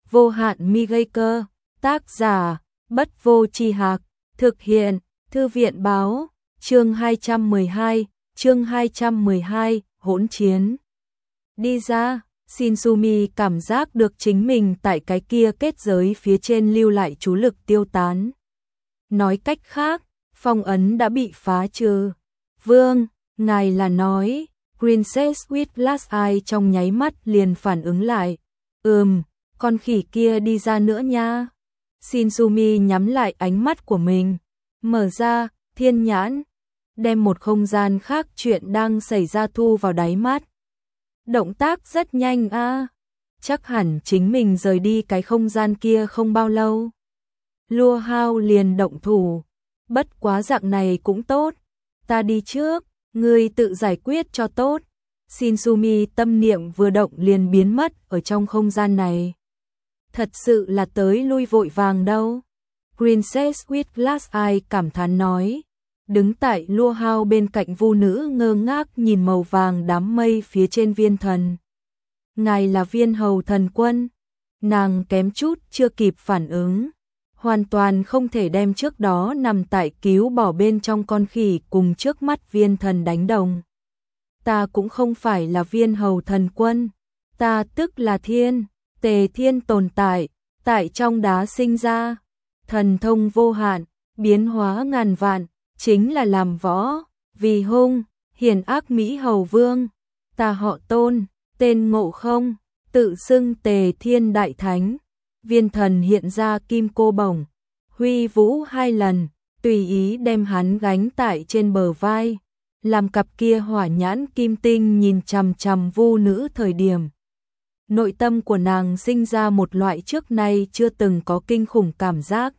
Vô hạn mi gây cơ, tác giả, Bất Vô Tri Hạc, thực hiện, Thư viện báo, chương 212, hỗn chiến. Đi ra, Shinsumi cảm giác được chính mình tại cái kia kết giới phía trên lưu lại chú lực tiêu tán. Nói cách khác, phong ấn đã bị phá trừ. Vương, ngài là nói, Princess with Glass Eye trong nháy mắt liền phản ứng lại. Con khỉ kia đi ra nữa nha. Shinsumi nhắm lại ánh mắt của mình, mở ra, thiên nhãn, đem một không gian khác chuyện đang xảy ra thu vào đáy mắt. Động tác rất nhanh a, chắc hẳn chính mình rời đi cái không gian kia không bao lâu. Lua Hao liền động thủ, bất quá dạng này cũng tốt, ta đi trước, ngươi tự giải quyết cho tốt. Shinsumi tâm niệm vừa động liền biến mất ở trong không gian này. Thật sự là tới lui vội vàng đâu. Princess with Glass Eye cảm thán nói, đứng tại Lua Hao bên cạnh Vu nữ ngơ ngác nhìn màu vàng đám mây phía trên viên thần. Ngài là Viên Hầu Thần Quân. Nàng kém chút chưa kịp phản ứng, hoàn toàn không thể đem trước đó nằm tại cứu bỏ bên trong con khỉ cùng trước mắt viên thần đánh đồng. Ta cũng không phải là Viên Hầu Thần Quân, ta tức là Tề Thiên tồn tại, tại trong đá sinh ra, thần thông vô hạn, biến hóa ngàn vạn, chính là làm võ, vì hung, hiền ác Mỹ Hầu Vương. Ta họ Tôn, tên Ngộ Không, tự xưng Tề Thiên Đại Thánh. Viên thần hiện ra kim cô bổng, huy vũ 2 lần, tùy ý đem hắn gánh tại trên bờ vai, làm cặp kia hỏa nhãn kim tinh nhìn chằm chằm Vu nữ thời điểm. Nội tâm của nàng sinh ra một loại trước nay chưa từng có kinh khủng cảm giác.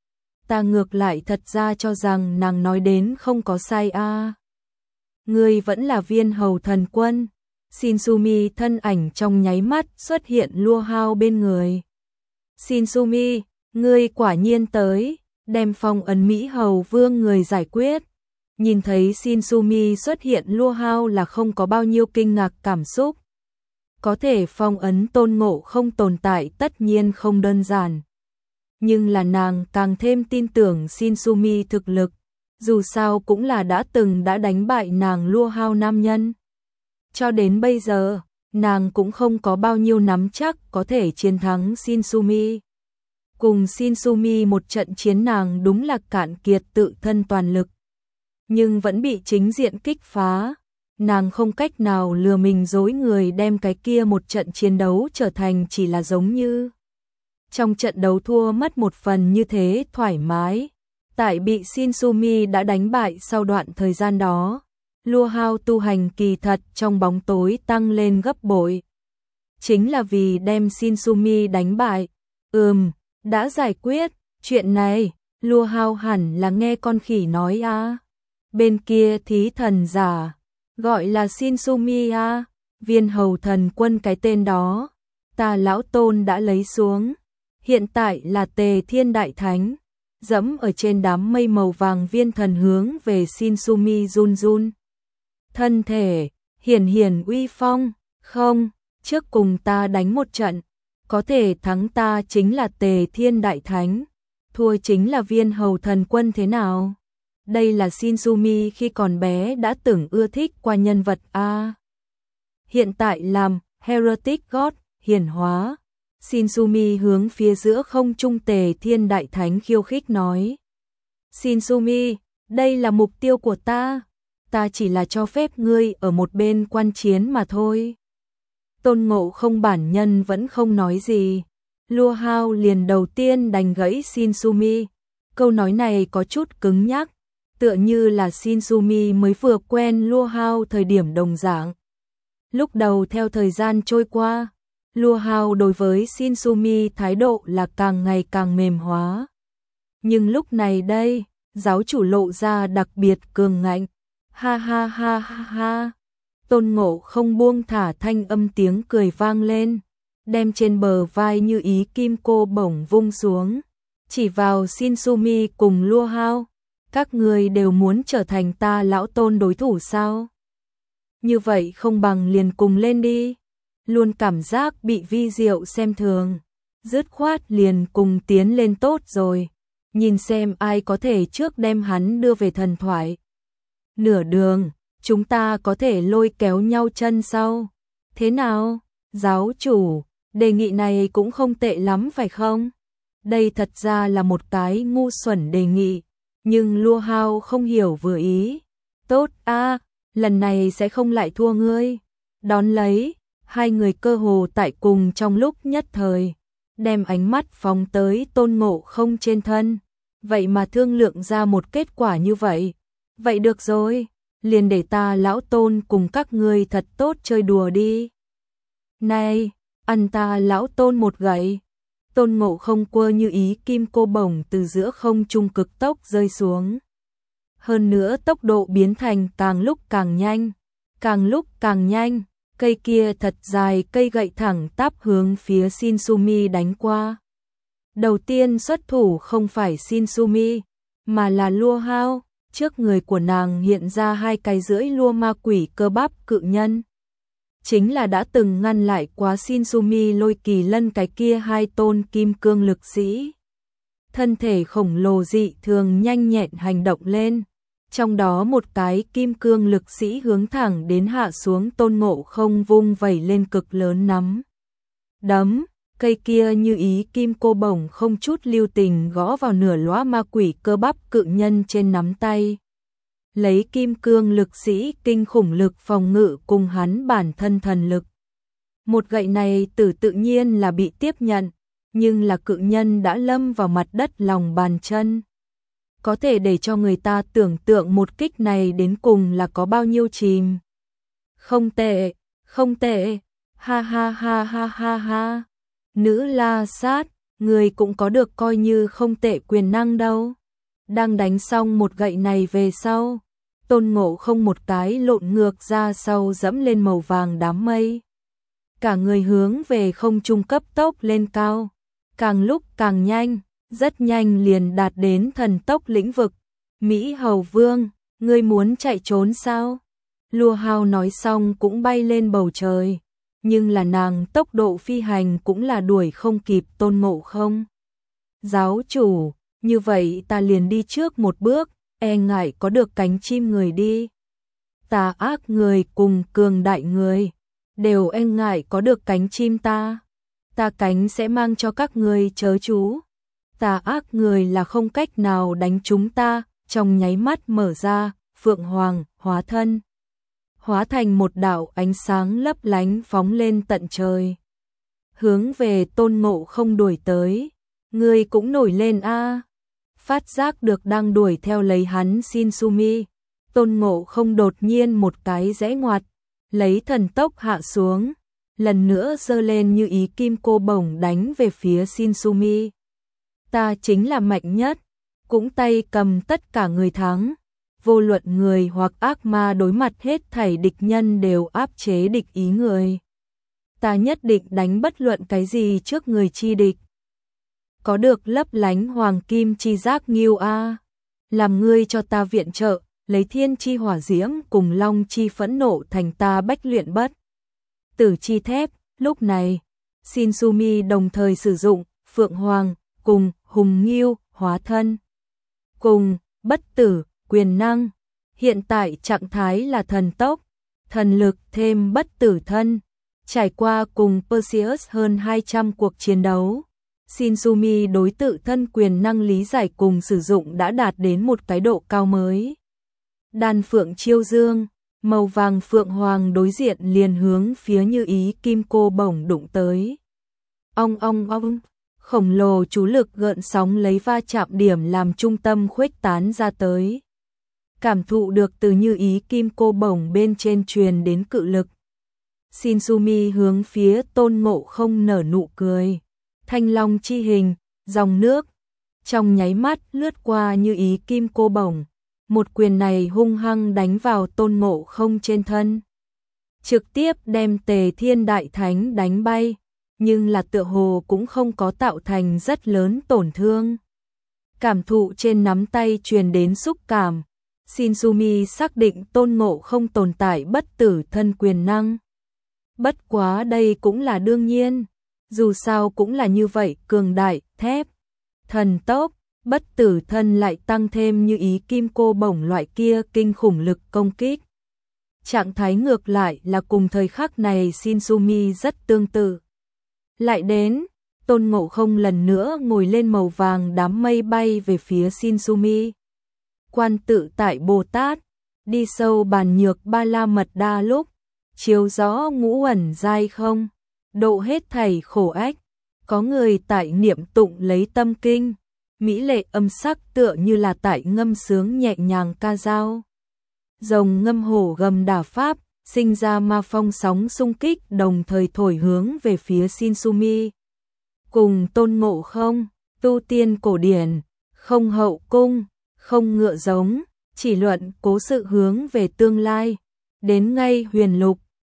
Ta ngược lại thật ra cho rằng nàng nói đến không có sai a. Ngươi vẫn là Viên Hầu Thần Quân. Shinsumi thân ảnh trong nháy mắt xuất hiện Lua Hao bên người. Shinsumi, ngươi quả nhiên tới, đem phong ấn Mỹ Hầu Vương người giải quyết. Nhìn thấy Shinsumi xuất hiện, Lua Hao là không có bao nhiêu kinh ngạc cảm xúc. Có thể phong ấn Tôn Ngộ Không tồn tại tất nhiên không đơn giản. Nhưng là nàng càng thêm tin tưởng Shinsumi thực lực, dù sao cũng là đã đánh bại nàng Lua Hao nam nhân. Cho đến bây giờ, nàng cũng không có bao nhiêu nắm chắc có thể chiến thắng Shinsumi. Cùng Shinsumi một trận chiến nàng đúng là cạn kiệt tự thân toàn lực, nhưng vẫn bị chính diện kích phá. Nàng không cách nào lừa mình dối người đem cái kia một trận chiến đấu trở thành chỉ là giống như trong trận đấu thua mất một phần như thế thoải mái. Tại bị Shinsumi đã đánh bại sau đoạn thời gian đó, Lua Hao tu hành kỳ thật trong bóng tối tăng lên gấp bội. Chính là vì đem Shinsumi đánh bại. Đã giải quyết, chuyện này, Lua Hao hẳn là nghe con khỉ nói a. Bên kia thí thần giả, gọi là Shinsumi a, Viên Hầu Thần Quân cái tên đó, ta lão Tôn đã lấy xuống. Hiện tại là Tề Thiên Đại Thánh, dẫm ở trên đám mây màu vàng viên thần hướng về Shinsumi run run. Thân thể, hiển uy phong, không, trước cùng ta đánh một trận, có thể thắng ta chính là Tề Thiên Đại Thánh, thua chính là Viên Hầu Thần Quân thế nào? Đây là Shinsumi khi còn bé đã từng ưa thích qua nhân vật a. Hiện tại làm Heretic God hiển hóa. Shinsumi hướng phía giữa không trung Tề Thiên Đại Thánh khiêu khích nói. Shinsumi, đây là mục tiêu của ta chỉ là cho phép ngươi ở một bên quan chiến mà thôi. Tôn Ngộ Không bản nhân vẫn không nói gì. Lua Hao liền đầu tiên đành gãy Shinsumi. Câu nói này có chút cứng nhắc, tựa như là Shinsumi mới vừa quen Lua Hao thời điểm đồng dạng. Lúc đầu theo thời gian trôi qua, Lua Hao đối với Shinsumi thái độ là càng ngày càng mềm hóa. Nhưng lúc này đây, giáo chủ lộ ra đặc biệt cường ngạnh. Ha ha ha ha ha. Tôn Ngộ Không buông thả thanh âm tiếng cười vang lên, đem trên bờ vai như ý kim cô bổng vung xuống, chỉ vào Shinsumi cùng Lua Hao. Các người đều muốn trở thành ta lão Tôn đối thủ sao? Như vậy không bằng liền cùng lên đi. Luôn cảm giác bị vi diệu xem thường. dứt khoát liền cùng tiến lên tốt rồi, nhìn xem ai có thể trước đem hắn đưa về thần thoại. Nửa đường, chúng ta có thể lôi kéo nhau chân sau. Thế nào, giáo chủ, đề nghị này cũng không tệ lắm phải không? Đây thật ra là một cái ngu xuẩn đề nghị, nhưng Lua Hao không hiểu vừa ý. Tốt a, lần này sẽ không lại thua ngươi. Đón lấy, hai người cơ hồ tại cùng trong lúc nhất thời, đem ánh mắt phóng tới Tôn Ngộ Không trên thân. Vậy mà thương lượng ra một kết quả như vậy. Vậy được rồi, liền để ta lão Tôn cùng các ngươi thật tốt chơi đùa đi. Này, ăn ta lão Tôn một gậy. Tôn Ngộ Không quơ như ý kim cô bổng từ giữa không trung cực tốc rơi xuống. Hơn nữa tốc độ biến thành càng lúc càng nhanh, càng lúc càng nhanh, cây kia thật dài cây gậy thẳng tắp hướng phía Shinsumi đánh qua. Đầu tiên xuất thủ không phải Shinsumi, mà là Lua Hao, trước người của nàng hiện ra hai cái rưỡi lua ma quỷ cơ bắp cự nhân. Chính là đã từng ngăn lại quá Shinsumi Lôi Kỳ Lân cái kia hai tôn kim cương lực sĩ. Thân thể khổng lồ dị thường nhanh nhẹn hành động lên, trong đó một cái kim cương lực sĩ hướng thẳng đến hạ xuống Tôn Ngộ Không vung vẩy lên cực lớn nắm đấm, cây kia như ý kim cô bổng không chút lưu tình gõ vào nửa lóa ma quỷ cơ bắp cự nhân trên nắm tay. Lấy kim cương lực sĩ kinh khủng lực phòng ngự cùng hắn bản thân thần lực. Một gậy này tự nhiên là bị tiếp nhận, nhưng là cự nhân đã lâm vào mặt đất lòng bàn chân. Có thể để cho người ta tưởng tượng một kích này đến cùng là có bao nhiêu chìm. Không tệ, không tệ, ha ha ha ha ha ha. Nữ La Sát, người cũng có được coi như không tệ quyền năng đâu. Đang đánh xong một gậy này về sau, Tôn Ngộ Không một cái lộn ngược ra sau dẫm lên màu vàng đám mây. Cả người hướng về không trung cấp tốc lên cao, càng lúc càng nhanh, rất nhanh liền đạt đến thần tốc lĩnh vực. Mỹ Hầu Vương, ngươi muốn chạy trốn sao? Lua Hao nói xong cũng bay lên bầu trời, nhưng là nàng tốc độ phi hành cũng là đuổi không kịp Tôn Ngộ Không. Giáo chủ, như vậy ta liền đi trước một bước, e ngại có được cánh chim người đi. Tà ác người cùng cường đại người, đều e ngại có được cánh chim ta. Ta cánh sẽ mang cho các người chớ chú. Tà ác người là không cách nào đánh chúng ta, trong nháy mắt mở ra, Phượng Hoàng, hóa thân. Hóa thành một đạo ánh sáng lấp lánh phóng lên tận trời. Hướng về Tôn Ngộ Không đuổi tới, người cũng nổi lên a. Phát giác được đang đuổi theo lấy hắn Shinsumi, Tôn Ngộ Không đột nhiên một cái rẽ ngoặt, lấy thần tốc hạ xuống, lần nữa giơ lên như ý kim cô bổng đánh về phía Shinsumi. Ta chính là mạnh nhất, cũng tay cầm tất cả người thắng, vô luận người hoặc ác ma đối mặt hết thảy địch nhân đều áp chế địch ý người. Ta nhất định đánh bất luận cái gì trước người chi địch. Có được lấp lánh hoàng kim chi giác nghiêu a, làm ngươi cho ta viện trợ, lấy thiên chi hỏa diễm cùng long chi phẫn nộ thành ta bách luyện bất tử chi thép. Lúc này, Shinsumi đồng thời sử dụng Phượng Hoàng cùng Hùng Nghiêu hóa thân cùng bất tử quyền năng. Hiện tại trạng thái là thần tốc, thần lực thêm bất tử thân. Trải qua cùng Perseus hơn 200 cuộc chiến đấu, Shinsumi đối tự thân quyền năng lý giải cùng sử dụng đã đạt đến một cái độ cao mới. Đan Phượng Chiêu Dương, màu vàng Phượng Hoàng đối diện liền hướng phía như ý kim cô bổng đụng tới. Ong ong ong, khổng lồ chú lực gợn sóng lấy va chạm điểm làm trung tâm khuếch tán ra tới. Cảm thụ được từ như ý kim cô bổng bên trên truyền đến cự lực. Shinsumi hướng phía Tôn Ngộ Không nở nụ cười. Thanh long chi hình, dòng nước, trong nháy mắt lướt qua như ý kim cô bổng. Một quyền này hung hăng đánh vào Tôn Ngộ Không trên thân, trực tiếp đem Tề Thiên Đại Thánh đánh bay, nhưng là tựa hồ cũng không có tạo thành rất lớn tổn thương. Cảm thụ trên nắm tay truyền đến xúc cảm, Shinsumi xác định Tôn Ngộ Không tồn tại bất tử thân quyền năng. Bất quá đây cũng là đương nhiên, Dù sao cũng là như vậy, cường đại, thép, thần tốc, bất tử thân lại tăng thêm như ý kim cô bổng loại kia kinh khủng lực công kích. Trạng thái ngược lại là cùng thời khắc này Shinsumi rất tương tự. Lại đến, Tôn Ngộ Không lần nữa ngồi lên màu vàng đám mây bay về phía Shinsumi. Quan tự tại Bồ Tát, đi sâu bàn nhược ba la mật đa lúc, chiếu rõ ngũ ẩn giai không, độ hết thảy khổ ách, có người tại niệm tụng lấy tâm kinh, mỹ lệ âm sắc tựa như là tại ngâm sướng nhẹ nhàng ca dao. Rồng ngâm hổ gầm đả pháp, sinh ra ma phong sóng xung kích đồng thời thổi hướng về phía Shinsumi. Cùng Tôn Ngộ Không, tu tiên cổ điển, không hậu cung, không ngựa giống, chỉ luận cố sự hướng về tương lai, đến ngay huyền lục,